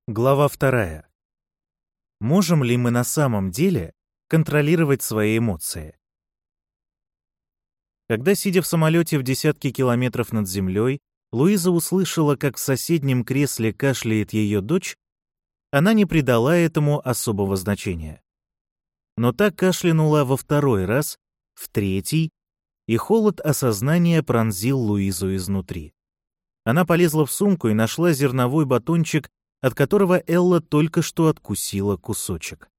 Глава 2. Можем ли мы на самом деле контролировать свои эмоции? Когда, сидя в самолете в десятки километров над землей, Луиза услышала, как в соседнем кресле кашляет ее дочь, она не придала этому особого значения. Но так кашлянула во второй раз, в третий, и холод осознания пронзил Луизу изнутри. Она полезла в сумку и нашла зерновой батончик, от которого Элла только что откусила кусочек.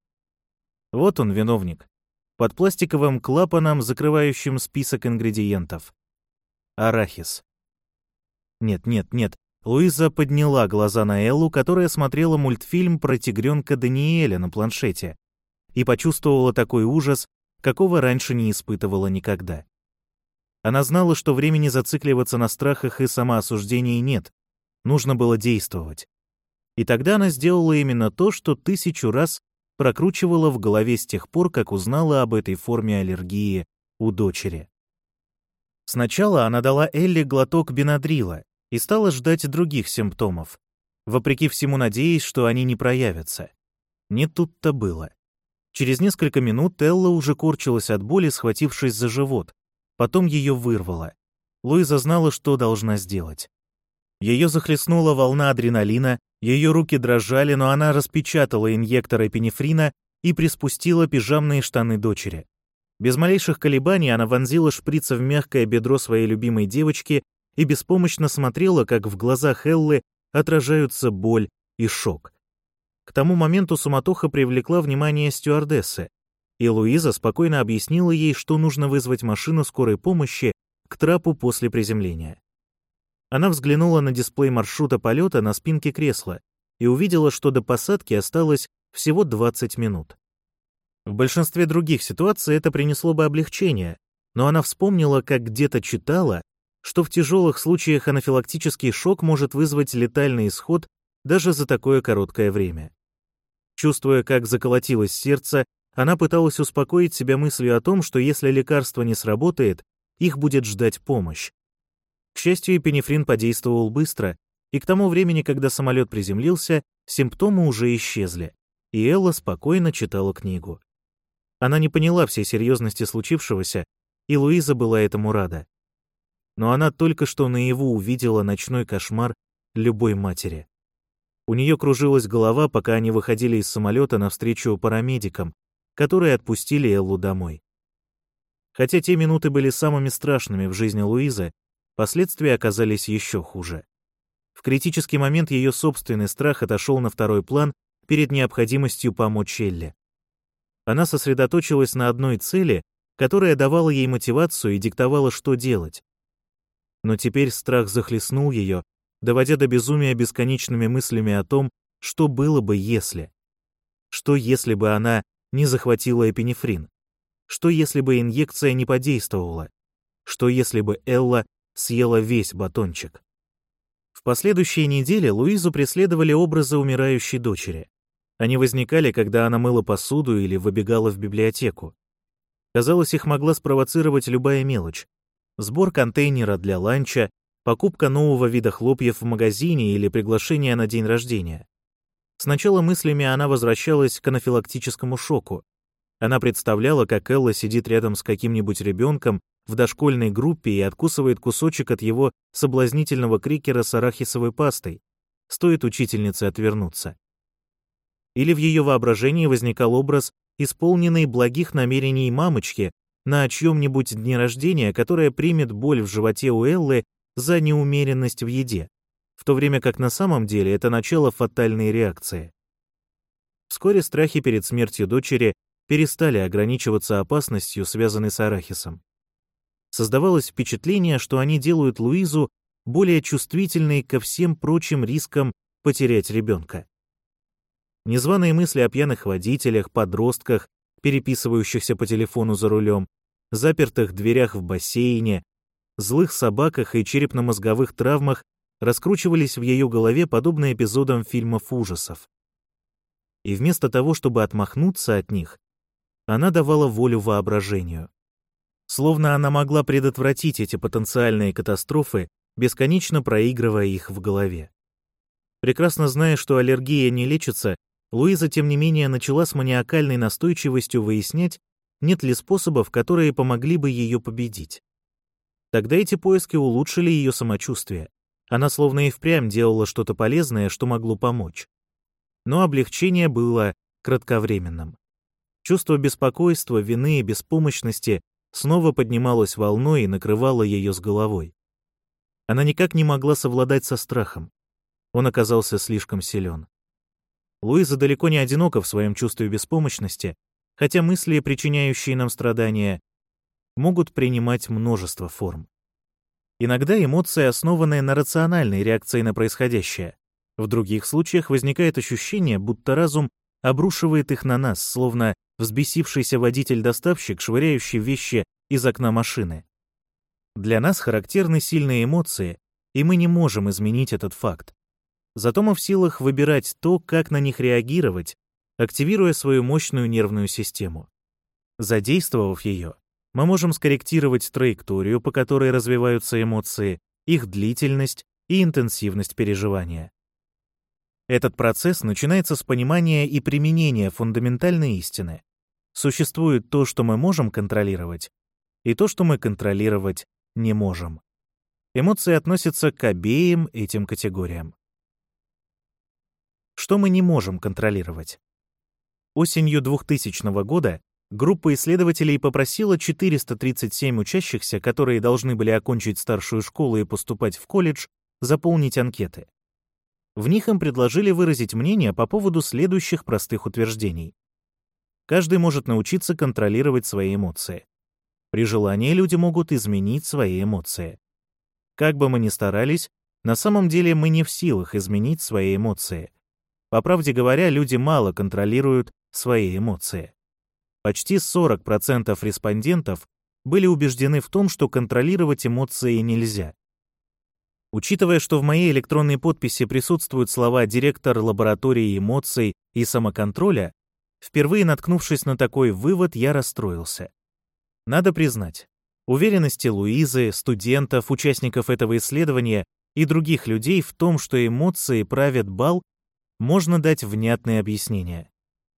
Вот он, виновник, под пластиковым клапаном, закрывающим список ингредиентов. Арахис. Нет. Луиза подняла глаза на Эллу, которая смотрела мультфильм про тигренка Даниэля на планшете, и почувствовала такой ужас, какого раньше не испытывала никогда. Она знала, что времени зацикливаться на страхах и самоосуждении нет, нужно было действовать. И тогда она сделала именно то, что 1000 раз прокручивала в голове с тех пор, как узнала об этой форме аллергии у дочери. Сначала она дала Элле глоток бенадрила и стала ждать других симптомов, вопреки всему надеясь, что они не проявятся. Не тут-то было. Через несколько минут Элла уже корчилась от боли, схватившись за живот. Потом ее вырвало. Луиза знала, что должна сделать. Ее захлестнула волна адреналина, ее руки дрожали, но она распечатала инъектор эпинефрина и приспустила пижамные штаны дочери. Без малейших колебаний она вонзила шприц в мягкое бедро своей любимой девочки и беспомощно смотрела, как в глазах Эллы отражаются боль и шок. К тому моменту суматоха привлекла внимание стюардессы, и Луиза спокойно объяснила ей, что нужно вызвать машину скорой помощи к трапу после приземления. Она взглянула на дисплей маршрута полета на спинке кресла и увидела, что до посадки осталось всего 20 минут. В большинстве других ситуаций это принесло бы облегчение, но она вспомнила, как где-то читала, что в тяжелых случаях анафилактический шок может вызвать летальный исход даже за такое короткое время. Чувствуя, как заколотилось сердце, она пыталась успокоить себя мыслью о том, что если лекарство не сработает, их будет ждать помощь. К счастью, эпинефрин подействовал быстро, и к тому времени, когда самолет приземлился, симптомы уже исчезли, и Элла спокойно читала книгу. Она не поняла всей серьезности случившегося, и Луиза была этому рада. Но она только что наяву увидела ночной кошмар любой матери. У нее кружилась голова, пока они выходили из самолета навстречу парамедикам, которые отпустили Эллу домой. Хотя те минуты были самыми страшными в жизни Луизы, последствия оказались еще хуже. В критический момент ее собственный страх отошел на второй план перед необходимостью помочь Элле. Она сосредоточилась на одной цели, которая давала ей мотивацию и диктовала, что делать. Но теперь страх захлестнул ее, доводя до безумия бесконечными мыслями о том, что было бы, если. Что, если бы она не захватила эпинефрин? Что, если бы инъекция не подействовала? Что, если бы Элла съела весь батончик? В последующие недели Луизу преследовали образы умирающей дочери. Они возникали, когда она мыла посуду или выбегала в библиотеку. Казалось, их могла спровоцировать любая мелочь. Сбор контейнера для ланча, покупка нового вида хлопьев в магазине или приглашение на день рождения. Сначала мыслями она возвращалась к анафилактическому шоку. Она представляла, как Элла сидит рядом с каким-нибудь ребенком в дошкольной группе и откусывает кусочек от его соблазнительного крекера с арахисовой пастой. Стоит учительнице отвернуться. Или в ее воображении возникал образ исполненной благих намерений мамочки на чьем-нибудь дне рождения, которая примет боль в животе у Эллы за неумеренность в еде, в то время как на самом деле это начало фатальной реакции. Вскоре страхи перед смертью дочери перестали ограничиваться опасностью, связанной с арахисом. Создавалось впечатление, что они делают Луизу более чувствительной ко всем прочим рискам потерять ребенка. Незваные мысли о пьяных водителях, подростках, переписывающихся по телефону за рулем, запертых дверях в бассейне, злых собаках и черепно-мозговых травмах раскручивались в ее голове подобно эпизодам фильмов ужасов. И вместо того, чтобы отмахнуться от них, она давала волю воображению. Словно она могла предотвратить эти потенциальные катастрофы, бесконечно проигрывая их в голове. Прекрасно зная, что аллергия не лечится, Луиза, тем не менее, начала с маниакальной настойчивостью выяснять, нет ли способов, которые помогли бы ее победить. Тогда эти поиски улучшили ее самочувствие. Она словно и впрямь делала что-то полезное, что могло помочь. Но облегчение было кратковременным. Чувство беспокойства, вины и беспомощности снова поднималось волной и накрывало ее с головой. Она никак не могла совладать со страхом. Он оказался слишком силен. Луиза далеко не одинока в своем чувстве беспомощности, хотя мысли, причиняющие нам страдания, могут принимать множество форм. Иногда эмоции, основанные на рациональной реакции на происходящее. В других случаях возникает ощущение, будто разум обрушивает их на нас, словно взбесившийся водитель-доставщик, швыряющий вещи из окна машины. Для нас характерны сильные эмоции, и мы не можем изменить этот факт. Зато мы в силах выбирать то, как на них реагировать, активируя свою мощную нервную систему. Задействовав ее, мы можем скорректировать траекторию, по которой развиваются эмоции, их длительность и интенсивность переживания. Этот процесс начинается с понимания и применения фундаментальной истины. Существует то, что мы можем контролировать, и то, что мы контролировать не можем. Эмоции относятся к обеим этим категориям. Что мы не можем контролировать? Осенью 2000 года группа исследователей попросила 437 учащихся, которые должны были окончить старшую школу и поступать в колледж, заполнить анкеты. В них им предложили выразить мнение по поводу следующих простых утверждений. Каждый может научиться контролировать свои эмоции. При желании люди могут изменить свои эмоции. Как бы мы ни старались, на самом деле мы не в силах изменить свои эмоции. По правде говоря, люди мало контролируют свои эмоции. Почти 40% респондентов были убеждены в том, что контролировать эмоции нельзя. Учитывая, что в моей электронной подписи присутствуют слова «директор лаборатории эмоций и самоконтроля», впервые наткнувшись на такой вывод, я расстроился. Надо признать, уверенности Луизы, студентов, участников этого исследования и других людей в том, что эмоции правят бал, можно дать внятные объяснения.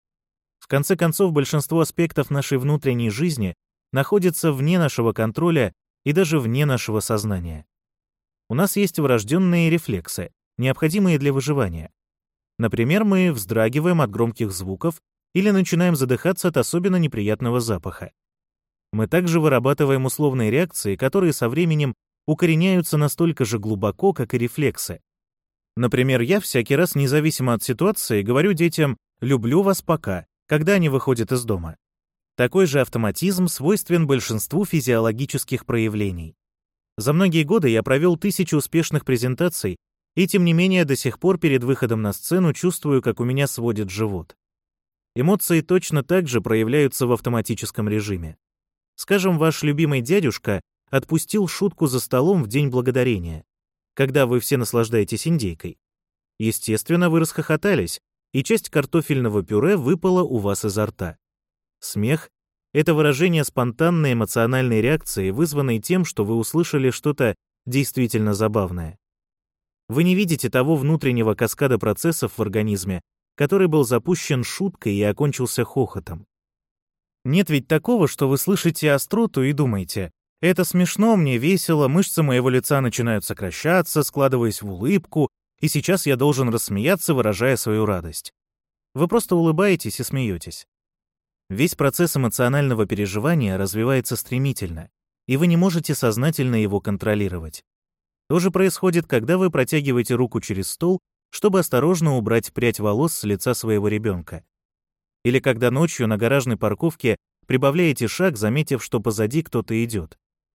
В конце концов, большинство аспектов нашей внутренней жизни находятся вне нашего контроля и даже вне нашего сознания. У нас есть врожденные рефлексы, необходимые для выживания. Например, мы вздрагиваем от громких звуков или начинаем задыхаться от особенно неприятного запаха. Мы также вырабатываем условные реакции, которые со временем укореняются настолько же глубоко, как и рефлексы. Например, я всякий раз, независимо от ситуации, говорю детям «люблю вас пока», когда они выходят из дома. Такой же автоматизм свойствен большинству физиологических проявлений. За многие годы я провел 1000 успешных презентаций, и тем не менее до сих пор перед выходом на сцену чувствую, как у меня сводит живот. Эмоции точно так же проявляются в автоматическом режиме. Скажем, ваш любимый дядюшка отпустил шутку за столом в День Благодарения, когда вы все наслаждаетесь индейкой. Естественно, вы расхохотались, и часть картофельного пюре выпала у вас изо рта. Смех — это выражение спонтанной эмоциональной реакции, вызванной тем, что вы услышали что-то действительно забавное. Вы не видите того внутреннего каскада процессов в организме, который был запущен шуткой и окончился хохотом. Нет ведь такого, что вы слышите остроту и думаете: «Это смешно, мне весело, мышцы моего лица начинают сокращаться, складываясь в улыбку, и сейчас я должен рассмеяться, выражая свою радость». Вы просто улыбаетесь и смеетесь. Весь процесс эмоционального переживания развивается стремительно, и вы не можете сознательно его контролировать. То же происходит, когда вы протягиваете руку через стол, чтобы осторожно убрать прядь волос с лица своего ребенка. Или когда ночью на гаражной парковке прибавляете шаг, заметив, что позади кто-то идет.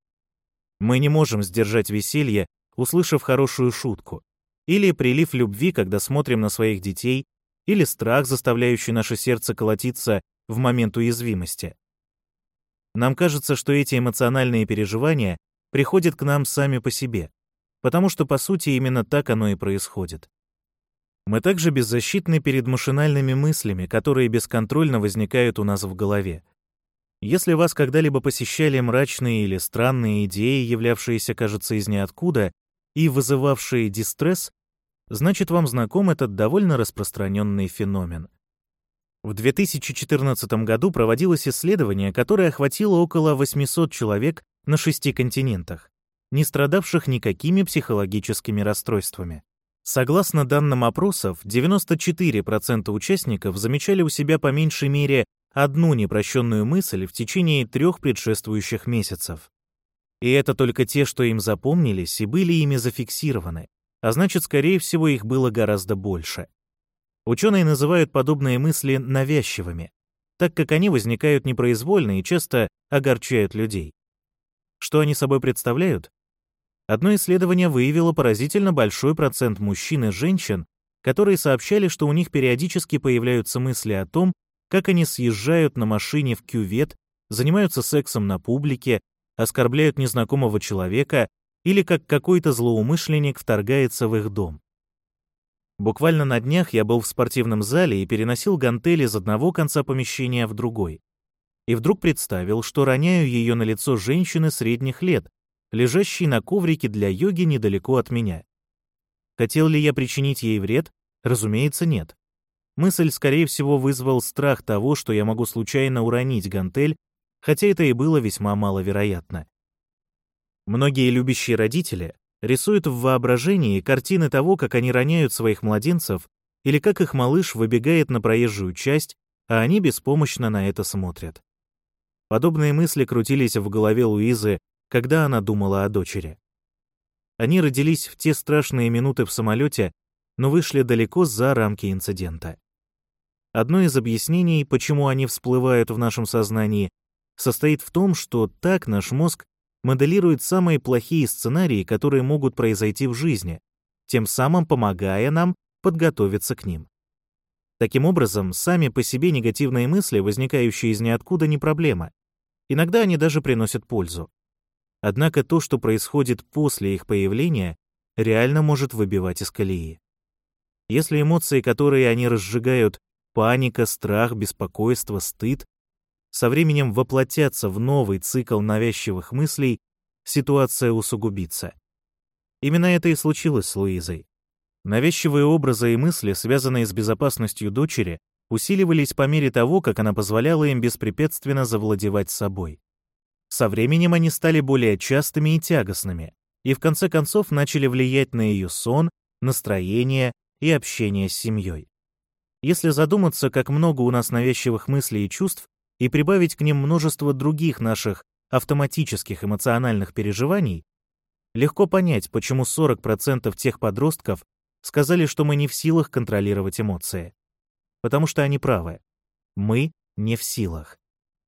Мы не можем сдержать веселье, услышав хорошую шутку, или прилив любви, когда смотрим на своих детей, или страх, заставляющий наше сердце колотиться в момент уязвимости. Нам кажется, что эти эмоциональные переживания приходят к нам сами по себе, потому что, по сути, именно так оно и происходит. Мы также беззащитны перед машинальными мыслями, которые бесконтрольно возникают у нас в голове. Если вас когда-либо посещали мрачные или странные идеи, являвшиеся, кажется, из ниоткуда, и вызывавшие дистресс, значит, вам знаком этот довольно распространенный феномен. В 2014 году проводилось исследование, которое охватило около 800 человек на 6 континентах, не страдавших никакими психологическими расстройствами. Согласно данным опросов, 94% участников замечали у себя по меньшей мере одну непрощенную мысль в течение 3 предшествующих месяцев. И это только те, что им запомнились и были ими зафиксированы, а значит, скорее всего, их было гораздо больше. Ученые называют подобные мысли навязчивыми, так как они возникают непроизвольно и часто огорчают людей. Что они собой представляют? Одно исследование выявило поразительно большой процент мужчин и женщин, которые сообщали, что у них периодически появляются мысли о том, как они съезжают на машине в кювет, занимаются сексом на публике, оскорбляют незнакомого человека или как какой-то злоумышленник вторгается в их дом. Буквально на днях я был в спортивном зале и переносил гантель из одного конца помещения в другой. И вдруг представил, что роняю ее на лицо женщины средних лет, лежащей на коврике для йоги недалеко от меня. Хотел ли я причинить ей вред? Разумеется, нет. Мысль, скорее всего, вызвал страх того, что я могу случайно уронить гантель, хотя это и было весьма маловероятно. Многие любящие родители рисуют в воображении картины того, как они роняют своих младенцев или как их малыш выбегает на проезжую часть, а они беспомощно на это смотрят. Подобные мысли крутились в голове Луизы, когда она думала о дочери. Они родились в те страшные минуты в самолете, но вышли далеко за рамки инцидента. Одно из объяснений, почему они всплывают в нашем сознании, состоит в том, что так наш мозг моделирует самые плохие сценарии, которые могут произойти в жизни, тем самым помогая нам подготовиться к ним. Таким образом, сами по себе негативные мысли, возникающие из ниоткуда, не проблема. Иногда они даже приносят пользу. Однако то, что происходит после их появления, реально может выбивать из колеи. Если эмоции, которые они разжигают, паника, страх, беспокойство, стыд, со временем воплотятся в новый цикл навязчивых мыслей, ситуация усугубится. Именно это и случилось с Луизой. Навязчивые образы и мысли, связанные с безопасностью дочери, усиливались по мере того, как она позволяла им беспрепятственно завладевать собой. Со временем они стали более частыми и тягостными, и в конце концов начали влиять на ее сон, настроение и общение с семьей. Если задуматься, как много у нас навязчивых мыслей и чувств, и прибавить к ним множество других наших автоматических эмоциональных переживаний, легко понять, почему 40% тех подростков сказали, что мы не в силах контролировать эмоции. Потому что они правы. Мы не в силах.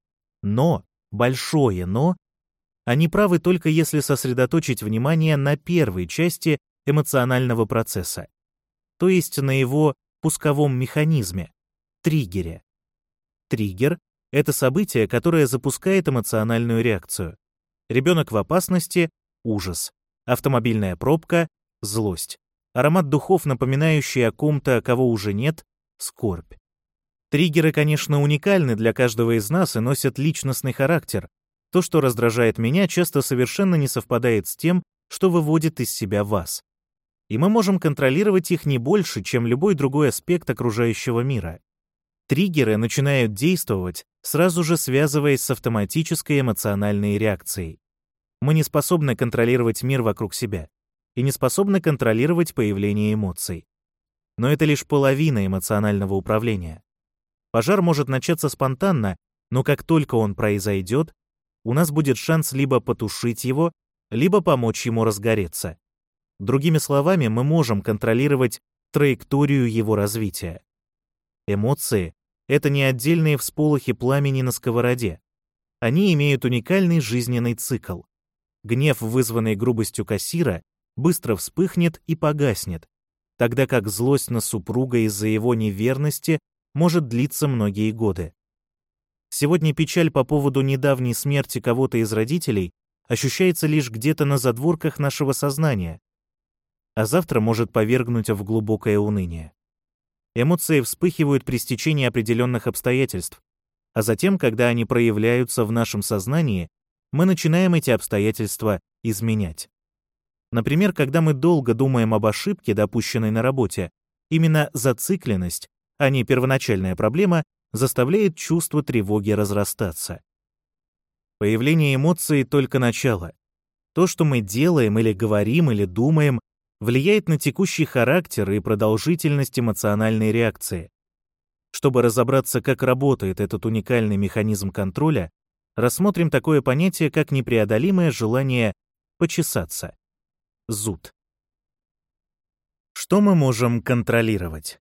Но, большое но, они правы только если сосредоточить внимание на первой части эмоционального процесса, то есть на его пусковом механизме, триггере. Триггер — это событие, которое запускает эмоциональную реакцию. Ребенок в опасности — ужас. Автомобильная пробка — злость. Аромат духов, напоминающий о ком-то, кого уже нет — скорбь. Триггеры, конечно, уникальны для каждого из нас и носят личностный характер. То, что раздражает меня, часто совершенно не совпадает с тем, что выводит из себя вас. И мы можем контролировать их не больше, чем любой другой аспект окружающего мира. Триггеры начинают действовать, сразу же связываясь с автоматической эмоциональной реакцией. Мы не способны контролировать мир вокруг себя и не способны контролировать появление эмоций. Но это лишь половина эмоционального управления. Пожар может начаться спонтанно, но как только он произойдет, у нас будет шанс либо потушить его, либо помочь ему разгореться. Другими словами, мы можем контролировать траекторию его развития. Эмоции — это не отдельные всполохи пламени на сковороде. Они имеют уникальный жизненный цикл. Гнев, вызванный грубостью кассира, быстро вспыхнет и погаснет, тогда как злость на супруга из-за его неверности может длиться многие годы. Сегодня печаль по поводу недавней смерти кого-то из родителей ощущается лишь где-то на задворках нашего сознания, а завтра может повергнуть в глубокое уныние. Эмоции вспыхивают при стечении определенных обстоятельств, а затем, когда они проявляются в нашем сознании, мы начинаем эти обстоятельства изменять. Например, когда мы долго думаем об ошибке, допущенной на работе, именно зацикленность, а не первоначальная проблема, заставляет чувство тревоги разрастаться. Появление эмоций — только начало. То, что мы делаем или говорим, или думаем, влияет на текущий характер и продолжительность эмоциональной реакции. Чтобы разобраться, как работает этот уникальный механизм контроля, рассмотрим такое понятие, как непреодолимое желание почесаться. Зуд. Что мы можем контролировать?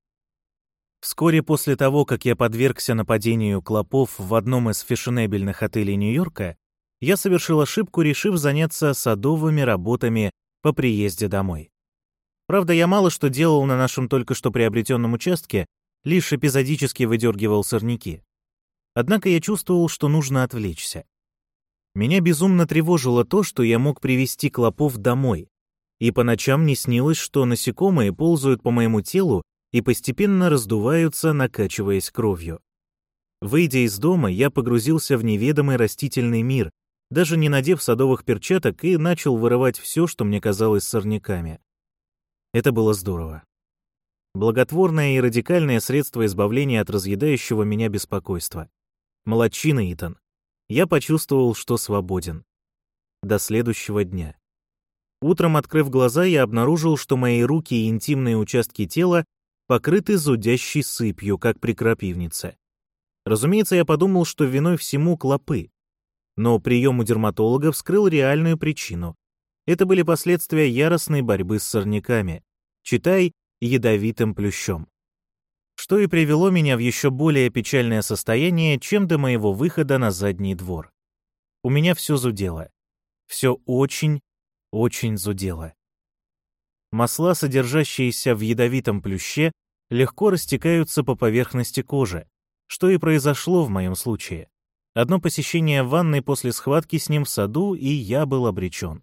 Вскоре после того, как я подвергся нападению клопов в одном из фешенебельных отелей Нью-Йорка, я совершил ошибку, решив заняться садовыми работами по приезде домой. Правда, я мало что делал на нашем только что приобретенном участке, лишь эпизодически выдергивал сорняки. Однако я чувствовал, что нужно отвлечься. Меня безумно тревожило то, что я мог привести клопов домой, и по ночам не снилось, что насекомые ползают по моему телу и постепенно раздуваются, накачиваясь кровью. Выйдя из дома, я погрузился в неведомый растительный мир, даже не надев садовых перчаток, и начал вырывать все, что мне казалось сорняками. Это было здорово. Благотворное и радикальное средство избавления от разъедающего меня беспокойства. Молодчина, Итан. Я почувствовал, что свободен. До следующего дня. Утром, открыв глаза, я обнаружил, что мои руки и интимные участки тела покрыты зудящей сыпью, как при крапивнице. Разумеется, я подумал, что виной всему клопы. Но прием у дерматолога вскрыл реальную причину. Это были последствия яростной борьбы с сорняками. Читай, ядовитым плющом. Что и привело меня в еще более печальное состояние, чем до моего выхода на задний двор. У меня все зудело. Все очень, очень зудело. Масла, содержащиеся в ядовитом плюще, легко растекаются по поверхности кожи, что и произошло в моем случае. Одно посещение ванной после схватки с ним в саду, и я был обречен.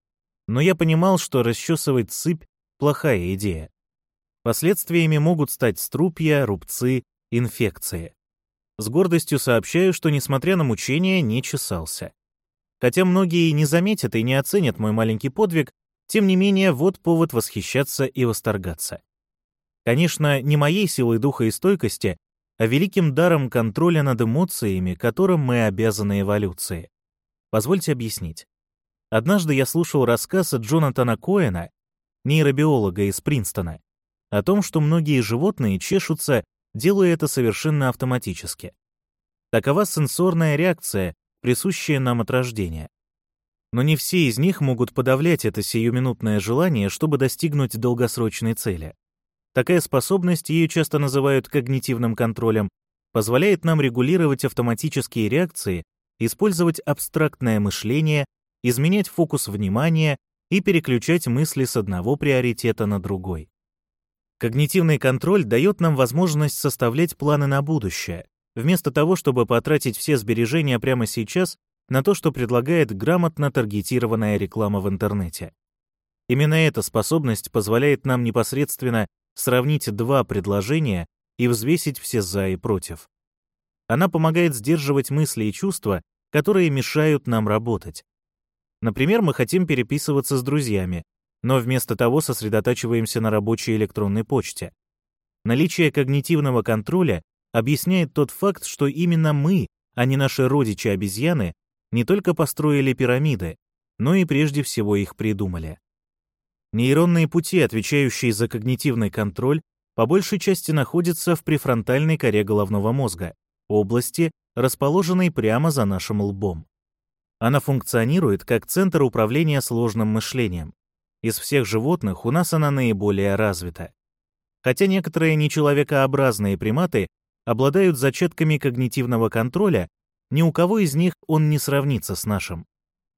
Но я понимал, что расчесывать сыпь — плохая идея. Последствиями могут стать струпья, рубцы, инфекции. С гордостью сообщаю, что, несмотря на мучения, не чесался. Хотя многие не заметят и не оценят мой маленький подвиг, тем не менее, вот повод восхищаться и восторгаться. Конечно, не моей силой духа и стойкости, а великим даром контроля над эмоциями, которым мы обязаны эволюции. Позвольте объяснить. Однажды я слушал рассказ Джонатана Коэна, нейробиолога из Принстона, о том, что многие животные чешутся, делая это совершенно автоматически. Такова сенсорная реакция, присущая нам от рождения. Но не все из них могут подавлять это сиюминутное желание, чтобы достигнуть долгосрочной цели. Такая способность, ее часто называют когнитивным контролем, позволяет нам регулировать автоматические реакции, использовать абстрактное мышление, изменять фокус внимания и переключать мысли с одного приоритета на другой. Когнитивный контроль дает нам возможность составлять планы на будущее, вместо того, чтобы потратить все сбережения прямо сейчас на то, что предлагает грамотно таргетированная реклама в интернете. Именно эта способность позволяет нам непосредственно сравнить два предложения и взвесить все «за» и «против». Она помогает сдерживать мысли и чувства, которые мешают нам работать. Например, мы хотим переписываться с друзьями, но вместо того сосредотачиваемся на рабочей электронной почте. Наличие когнитивного контроля объясняет тот факт, что именно мы, а не наши родичи-обезьяны, не только построили пирамиды, но и прежде всего их придумали. Нейронные пути, отвечающие за когнитивный контроль, по большей части находятся в префронтальной коре головного мозга, области, расположенной прямо за нашим лбом. Она функционирует как центр управления сложным мышлением. Из всех животных у нас она наиболее развита. Хотя некоторые нечеловекообразные приматы обладают зачатками когнитивного контроля, ни у кого из них он не сравнится с нашим.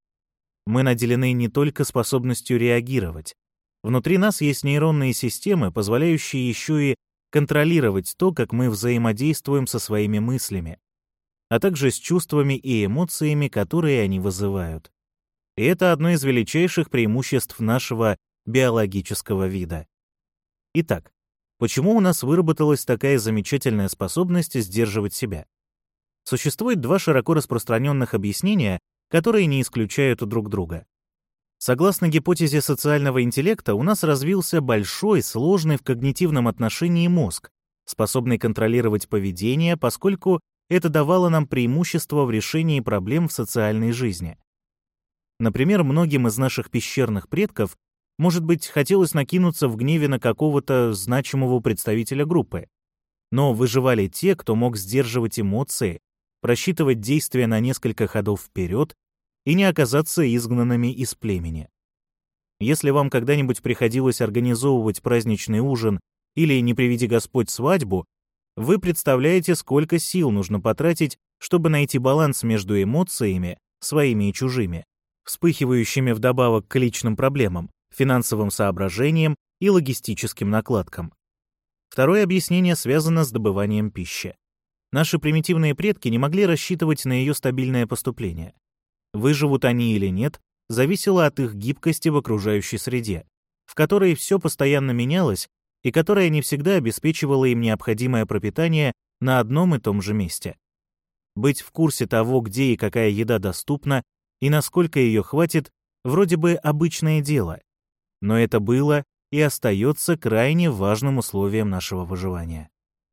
Мы наделены не только способностью реагировать. Внутри нас есть нейронные системы, позволяющие еще и контролировать то, как мы взаимодействуем со своими мыслями, а также с чувствами и эмоциями, которые они вызывают. И это одно из величайших преимуществ нашего биологического вида. Итак, почему у нас выработалась такая замечательная способность сдерживать себя? Существует два широко распространенных объяснения, которые не исключают друг друга. Согласно гипотезе социального интеллекта, у нас развился большой, сложный в когнитивном отношении мозг, способный контролировать поведение, поскольку это давало нам преимущество в решении проблем в социальной жизни. Например, многим из наших пещерных предков, может быть, хотелось накинуться в гневе на какого-то значимого представителя группы. Но выживали те, кто мог сдерживать эмоции, просчитывать действия на несколько ходов вперед и не оказаться изгнанными из племени. Если вам когда-нибудь приходилось организовывать праздничный ужин или, не приведи Господь, свадьбу, вы представляете, сколько сил нужно потратить, чтобы найти баланс между эмоциями, своими и чужими, вспыхивающими вдобавок к личным проблемам, финансовым соображениям и логистическим накладкам. Второе объяснение связано с добыванием пищи. Наши примитивные предки не могли рассчитывать на ее стабильное поступление. Выживут они или нет, зависело от их гибкости в окружающей среде, в которой все постоянно менялось и которая не всегда обеспечивала им необходимое пропитание на одном и том же месте. Быть в курсе того, где и какая еда доступна, и насколько ее хватит, вроде бы обычное дело, но это было и остается крайне важным условием нашего выживания.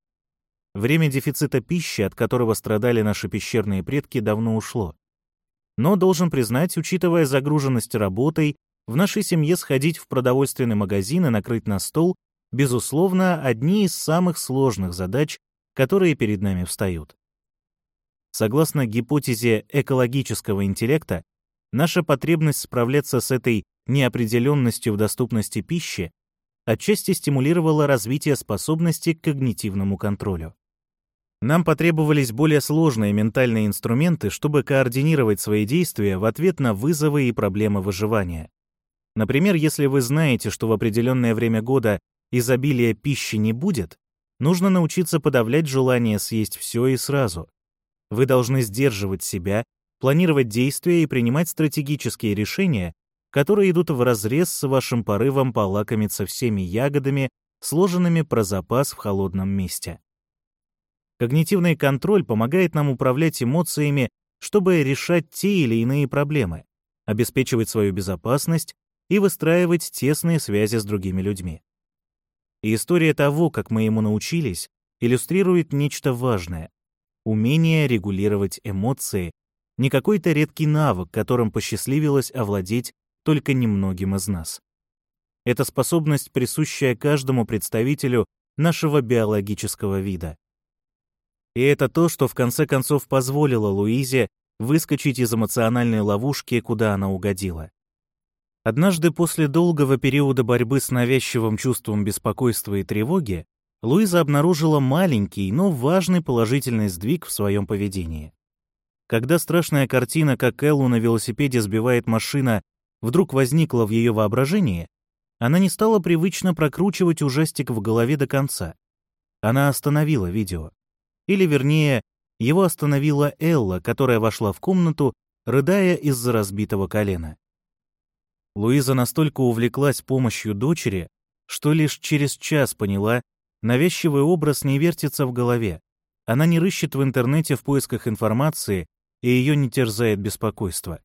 Время дефицита пищи, от которого страдали наши пещерные предки, давно ушло. Но, должен признать, учитывая загруженность работой, в нашей семье сходить в продовольственный магазин и накрыть на стол, безусловно, одни из самых сложных задач, которые перед нами встают. Согласно гипотезе экологического интеллекта, наша потребность справляться с этой неопределенностью в доступности пищи отчасти стимулировала развитие способности к когнитивному контролю. Нам потребовались более сложные ментальные инструменты, чтобы координировать свои действия в ответ на вызовы и проблемы выживания. Например, если вы знаете, что в определенное время года изобилия пищи не будет, нужно научиться подавлять желание съесть все и сразу. Вы должны сдерживать себя, планировать действия и принимать стратегические решения, которые идут вразрез с вашим порывом полакомиться всеми ягодами, сложенными про запас в холодном месте. Когнитивный контроль помогает нам управлять эмоциями, чтобы решать те или иные проблемы, обеспечивать свою безопасность и выстраивать тесные связи с другими людьми. И история того, как мы ему научились, иллюстрирует нечто важное — умение регулировать эмоции, не какой-то редкий навык, которым посчастливилось овладеть только немногим из нас. Это способность, присущая каждому представителю нашего биологического вида. И это то, что в конце концов позволило Луизе выскочить из эмоциональной ловушки, куда она угодила. Однажды после долгого периода борьбы с навязчивым чувством беспокойства и тревоги, Луиза обнаружила маленький, но важный положительный сдвиг в своем поведении. Когда страшная картина, как Эллу на велосипеде сбивает машина, вдруг возникла в ее воображении, она не стала привычно прокручивать ужастик в голове до конца. Она остановила видео. Или, вернее, его остановила Элла, которая вошла в комнату, рыдая из-за разбитого колена. Луиза настолько увлеклась помощью дочери, что лишь через час поняла, навязчивый образ не вертится в голове. Она не рыщет в интернете в поисках информации, и ее не терзает беспокойство.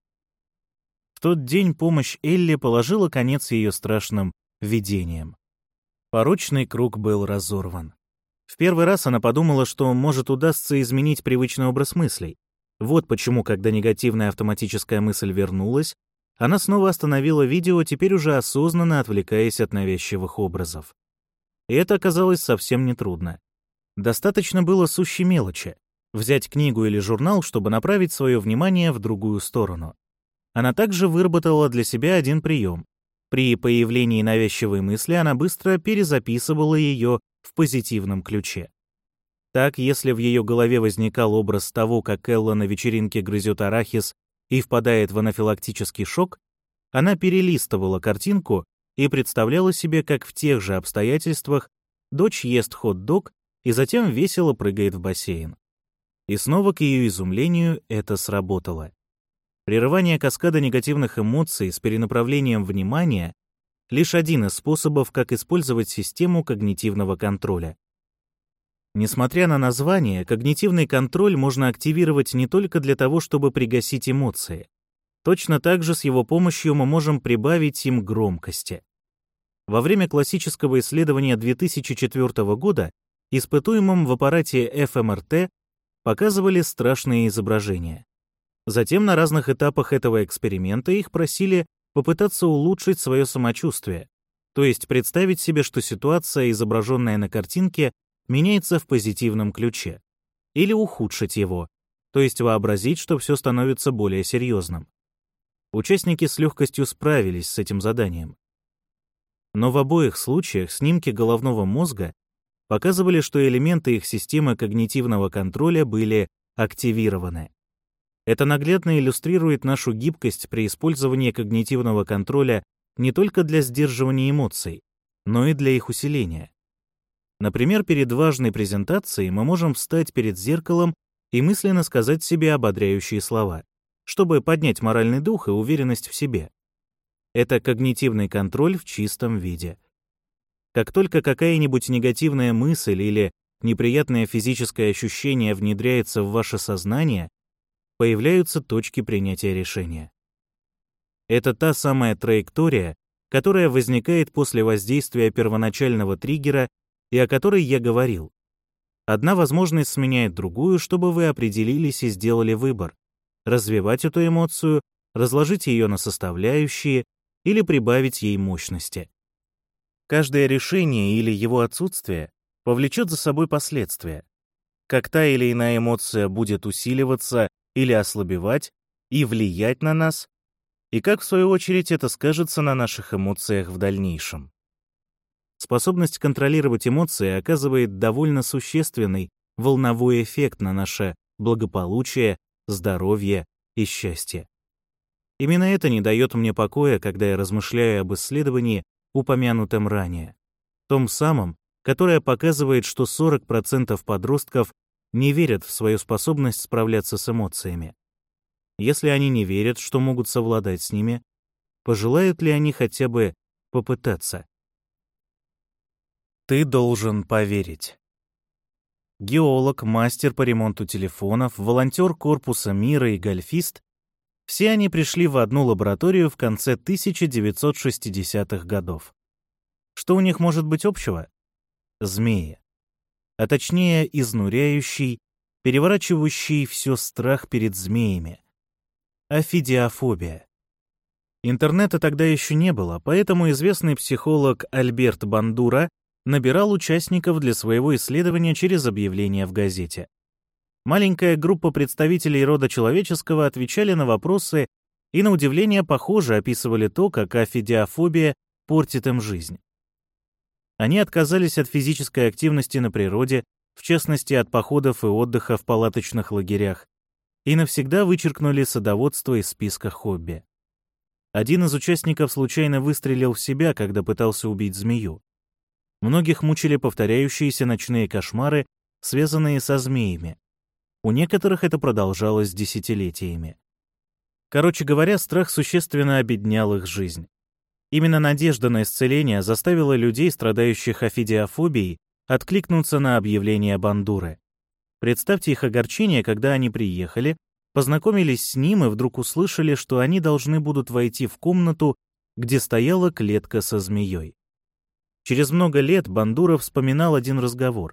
В тот день помощь Элли положила конец ее страшным видениям. Порочный круг был разорван. В первый раз она подумала, что, может, удастся изменить привычный образ мыслей. Вот почему, когда негативная автоматическая мысль вернулась, она снова остановила видео, теперь уже осознанно отвлекаясь от навязчивых образов. И это оказалось совсем нетрудно. Достаточно было сущей мелочи — взять книгу или журнал, чтобы направить свое внимание в другую сторону. Она также выработала для себя один прием. При появлении навязчивой мысли она быстро перезаписывала ее в позитивном ключе. Так, если в ее голове возникал образ того, как Элла на вечеринке грызет арахис и впадает в анафилактический шок, она перелистывала картинку и представляла себе, как в тех же обстоятельствах дочь ест хот-дог и затем весело прыгает в бассейн. И снова, к ее изумлению, это сработало. Прерывание каскада негативных эмоций с перенаправлением внимания — лишь один из способов, как использовать систему когнитивного контроля. Несмотря на название, когнитивный контроль можно активировать не только для того, чтобы пригасить эмоции. Точно так же с его помощью мы можем прибавить им громкости. Во время классического исследования 2004 года испытуемым в аппарате ФМРТ показывали страшные изображения. Затем на разных этапах этого эксперимента их просили попытаться улучшить свое самочувствие, то есть представить себе, что ситуация, изображенная на картинке, меняется в позитивном ключе, или ухудшить его, то есть вообразить, что все становится более серьезным. Участники с легкостью справились с этим заданием. Но в обоих случаях снимки головного мозга показывали, что элементы их системы когнитивного контроля были активированы. Это наглядно иллюстрирует нашу гибкость при использовании когнитивного контроля не только для сдерживания эмоций, но и для их усиления. Например, перед важной презентацией мы можем встать перед зеркалом и мысленно сказать себе ободряющие слова, чтобы поднять моральный дух и уверенность в себе. Это когнитивный контроль в чистом виде. Как только какая-нибудь негативная мысль или неприятное физическое ощущение внедряется в ваше сознание, появляются точки принятия решения. Это та самая траектория, которая возникает после воздействия первоначального триггера и о которой я говорил. Одна возможность сменяет другую, чтобы вы определились и сделали выбор: развивать эту эмоцию, разложить ее на составляющие или прибавить ей мощности. Каждое решение или его отсутствие повлечет за собой последствия. Как та или иная эмоция будет усиливаться или ослабевать и влиять на нас, и как, в свою очередь, это скажется на наших эмоциях в дальнейшем. Способность контролировать эмоции оказывает довольно существенный волновой эффект на наше благополучие, здоровье и счастье. Именно это не дает мне покоя, когда я размышляю об исследовании, упомянутом ранее, том самом, которое показывает, что 40% подростков не верят в свою способность справляться с эмоциями. Если они не верят, что могут совладать с ними, пожелают ли они хотя бы попытаться? Ты должен поверить. Геолог, мастер по ремонту телефонов, волонтер Корпуса мира и гольфист — все они пришли в одну лабораторию в конце 1960-х годов. Что у них может быть общего? Змеи. А точнее, изнуряющий, переворачивающий все страх перед змеями. Офидиофобия. Интернета тогда еще не было, поэтому известный психолог Альберт Бандура набирал участников для своего исследования через объявления в газете. Маленькая группа представителей рода человеческого отвечали на вопросы и, на удивление, похоже описывали то, как офидиофобия портит им жизнь. Они отказались от физической активности на природе, в частности, от походов и отдыха в палаточных лагерях, и навсегда вычеркнули садоводство из списка хобби. Один из участников случайно выстрелил в себя, когда пытался убить змею. Многих мучили повторяющиеся ночные кошмары, связанные со змеями. У некоторых это продолжалось десятилетиями. Короче говоря, страх существенно обеднял их жизнь. Именно надежда на исцеление заставила людей, страдающих офидиофобией, откликнуться на объявление Бандуры. Представьте их огорчение, когда они приехали, познакомились с ним и вдруг услышали, что они должны будут войти в комнату, где стояла клетка со змеей. Через много лет Бандура вспоминал один разговор.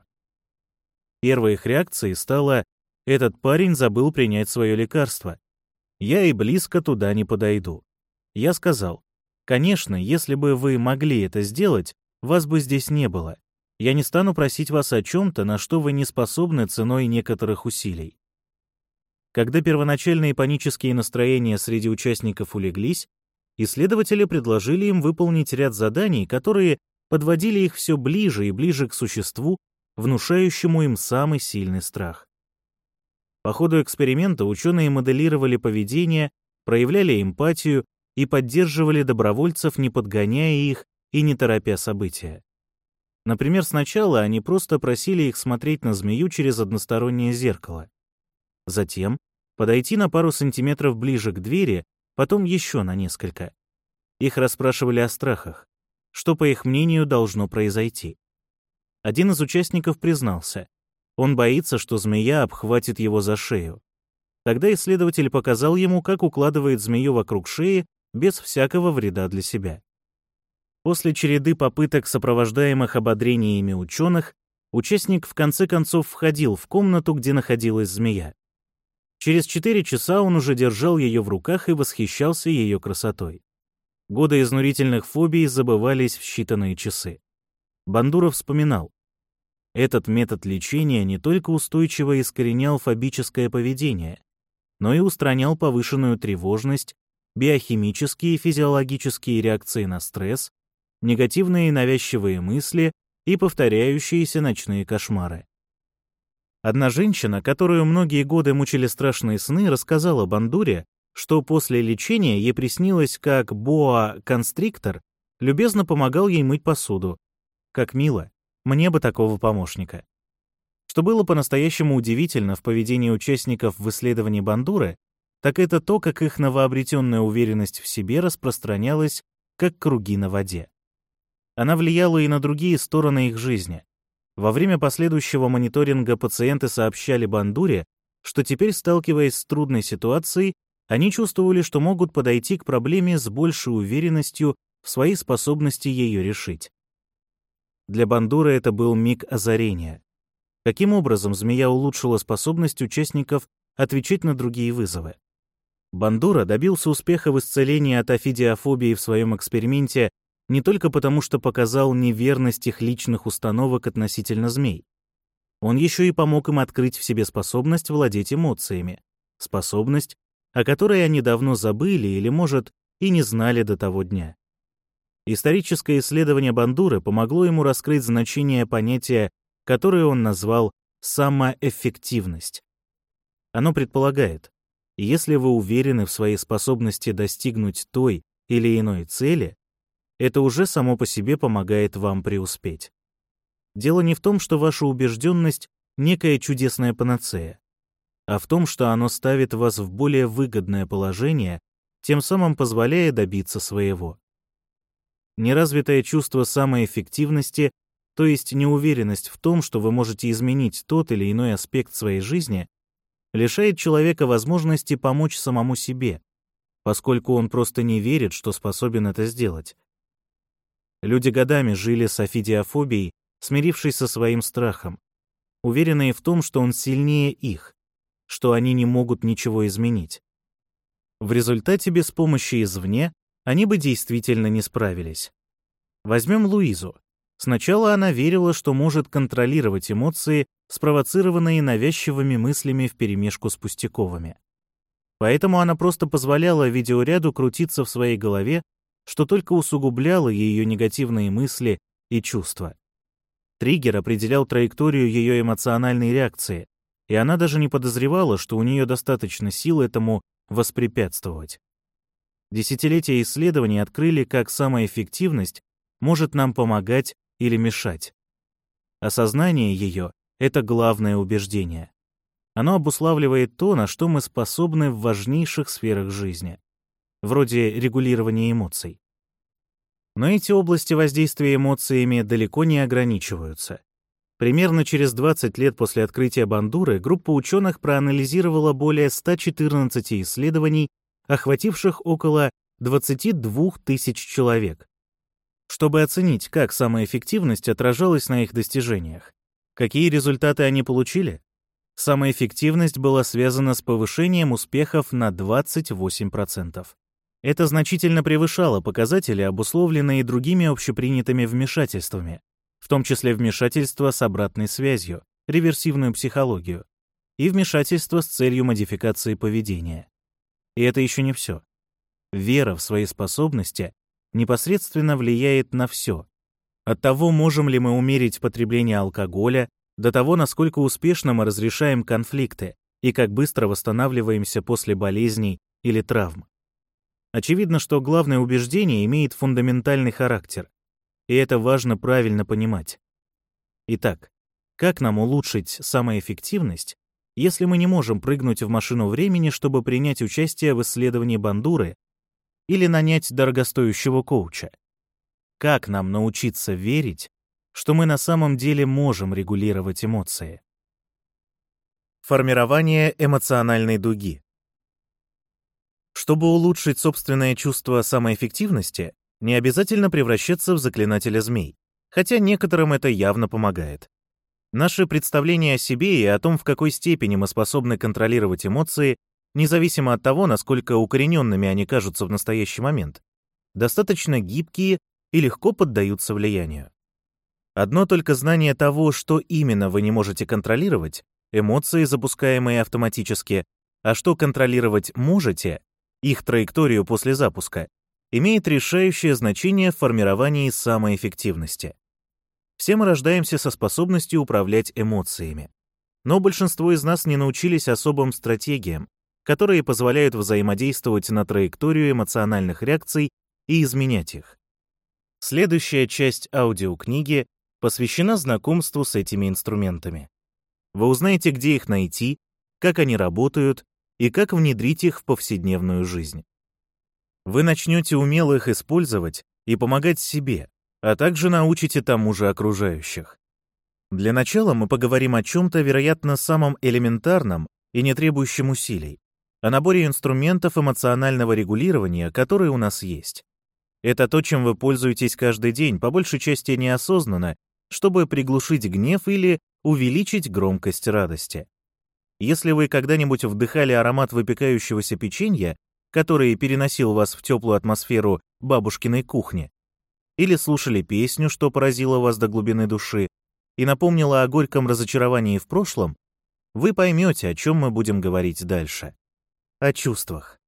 Первой их реакцией стало: «Этот парень забыл принять свое лекарство. Я и близко туда не подойду». Я сказал: «Конечно, если бы вы могли это сделать, вас бы здесь не было. Я не стану просить вас о чем-то, на что вы не способны ценой некоторых усилий». Когда первоначальные панические настроения среди участников улеглись, исследователи предложили им выполнить ряд заданий, которые подводили их все ближе и ближе к существу, внушающему им самый сильный страх. По ходу эксперимента ученые моделировали поведение, проявляли эмпатию и поддерживали добровольцев, не подгоняя их и не торопя события. Например, сначала они просто просили их смотреть на змею через одностороннее зеркало. Затем подойти на пару сантиметров ближе к двери, потом еще на несколько. Их расспрашивали о страхах, что, по их мнению, должно произойти. Один из участников признался: он боится, что змея обхватит его за шею. Тогда исследователь показал ему, как укладывает змею вокруг шеи без всякого вреда для себя. После череды попыток, сопровождаемых ободрениями ученых, участник в конце концов входил в комнату, где находилась змея. Через 4 часа он уже держал ее в руках и восхищался ее красотой. Годы изнурительных фобий забывались в считанные часы. Бандура вспоминал: этот метод лечения не только устойчиво искоренял фобическое поведение, но и устранял повышенную тревожность, биохимические и физиологические реакции на стресс, негативные и навязчивые мысли и повторяющиеся ночные кошмары. Одна женщина, которую многие годы мучили страшные сны, рассказала Бандуре, что после лечения ей приснилось, как боа-констриктор любезно помогал ей мыть посуду. Как мило, мне бы такого помощника. Что было по-настоящему удивительно в поведении участников в исследовании Бандуры, так это то, как их новообретенная уверенность в себе распространялась, как круги на воде. Она влияла и на другие стороны их жизни. Во время последующего мониторинга пациенты сообщали Бандуре, что теперь, сталкиваясь с трудной ситуацией, они чувствовали, что могут подойти к проблеме с большей уверенностью в своей способности ее решить. Для Бандуры это был миг озарения. Каким образом змея улучшила способность участников отвечать на другие вызовы? Бандура добился успеха в исцелении от офидиофобии в своем эксперименте не только потому, что показал неверность их личных установок относительно змей. Он еще и помог им открыть в себе способность владеть эмоциями, способность, о которой они давно забыли или, может, и не знали до того дня. Историческое исследование Бандуры помогло ему раскрыть значение понятия, которое он назвал «самоэффективность». Оно предполагает, если вы уверены в своей способности достигнуть той или иной цели, это уже само по себе помогает вам преуспеть. Дело не в том, что ваша убежденность — некая чудесная панацея, а в том, что оно ставит вас в более выгодное положение, тем самым позволяя добиться своего. Неразвитое чувство самоэффективности, то есть неуверенность в том, что вы можете изменить тот или иной аспект своей жизни, лишает человека возможности помочь самому себе, поскольку он просто не верит, что способен это сделать. Люди годами жили с офидиофобией, смирившись со своим страхом, уверенные в том, что он сильнее их, что они не могут ничего изменить. В результате без помощи извне они бы действительно не справились. Возьмем Луизу. Сначала она верила, что может контролировать эмоции, спровоцированные навязчивыми мыслями вперемешку с пустяковыми. Поэтому она просто позволяла видеоряду крутиться в своей голове, что только усугубляло ее негативные мысли и чувства. Триггер определял траекторию ее эмоциональной реакции, и она даже не подозревала, что у нее достаточно сил этому воспрепятствовать. Десятилетия исследований открыли, как самоэффективность может нам помогать или мешать. Осознание ее — это главное убеждение. Оно обуславливает то, на что мы способны в важнейших сферах жизни, вроде регулирования эмоций. Но эти области воздействия эмоциями далеко не ограничиваются. Примерно через 20 лет после открытия Бандуры группа ученых проанализировала более 114 исследований, охвативших около 22 тысяч человек, чтобы оценить, как самоэффективность отражалась на их достижениях. Какие результаты они получили? Самоэффективность была связана с повышением успехов на 28%. Это значительно превышало показатели, обусловленные другими общепринятыми вмешательствами, в том числе вмешательство с обратной связью, реверсивную психологию, и вмешательство с целью модификации поведения. И это еще не все. Вера в свои способности непосредственно влияет на все. От того, можем ли мы умерить потребление алкоголя, до того, насколько успешно мы разрешаем конфликты и как быстро восстанавливаемся после болезней или травм. Очевидно, что главное убеждение имеет фундаментальный характер, и это важно правильно понимать. Итак, как нам улучшить самоэффективность, если мы не можем прыгнуть в машину времени, чтобы принять участие в исследовании Бандуры или нанять дорогостоящего коуча? Как нам научиться верить, что мы на самом деле можем регулировать эмоции? Формирование эмоциональной дуги. Чтобы улучшить собственное чувство самоэффективности, не обязательно превращаться в заклинателя змей, хотя некоторым это явно помогает. Наше представление о себе и о том, в какой степени мы способны контролировать эмоции, независимо от того, насколько укорененными они кажутся в настоящий момент, достаточно гибкие и легко поддаются влиянию. Одно только знание того, что именно вы не можете контролировать, эмоции, запускаемые автоматически, а что контролировать можете, их траекторию после запуска, имеет решающее значение в формировании самоэффективности. Все мы рождаемся со способностью управлять эмоциями. Но большинство из нас не научились особым стратегиям, которые позволяют взаимодействовать на траекторию эмоциональных реакций и изменять их. Следующая часть аудиокниги посвящена знакомству с этими инструментами. Вы узнаете, где их найти, как они работают и как внедрить их в повседневную жизнь. Вы начнете умело их использовать и помогать себе, а также научите тому же окружающих. Для начала мы поговорим о чем-то, вероятно, самом элементарном и не требующем усилий, о наборе инструментов эмоционального регулирования, которые у нас есть. Это то, чем вы пользуетесь каждый день, по большей части неосознанно, чтобы приглушить гнев или увеличить громкость радости. Если вы когда-нибудь вдыхали аромат выпекающегося печенья, который переносил вас в теплую атмосферу бабушкиной кухни, или слушали песню, что поразило вас до глубины души и напомнило о горьком разочаровании в прошлом, вы поймете, о чем мы будем говорить дальше. О чувствах.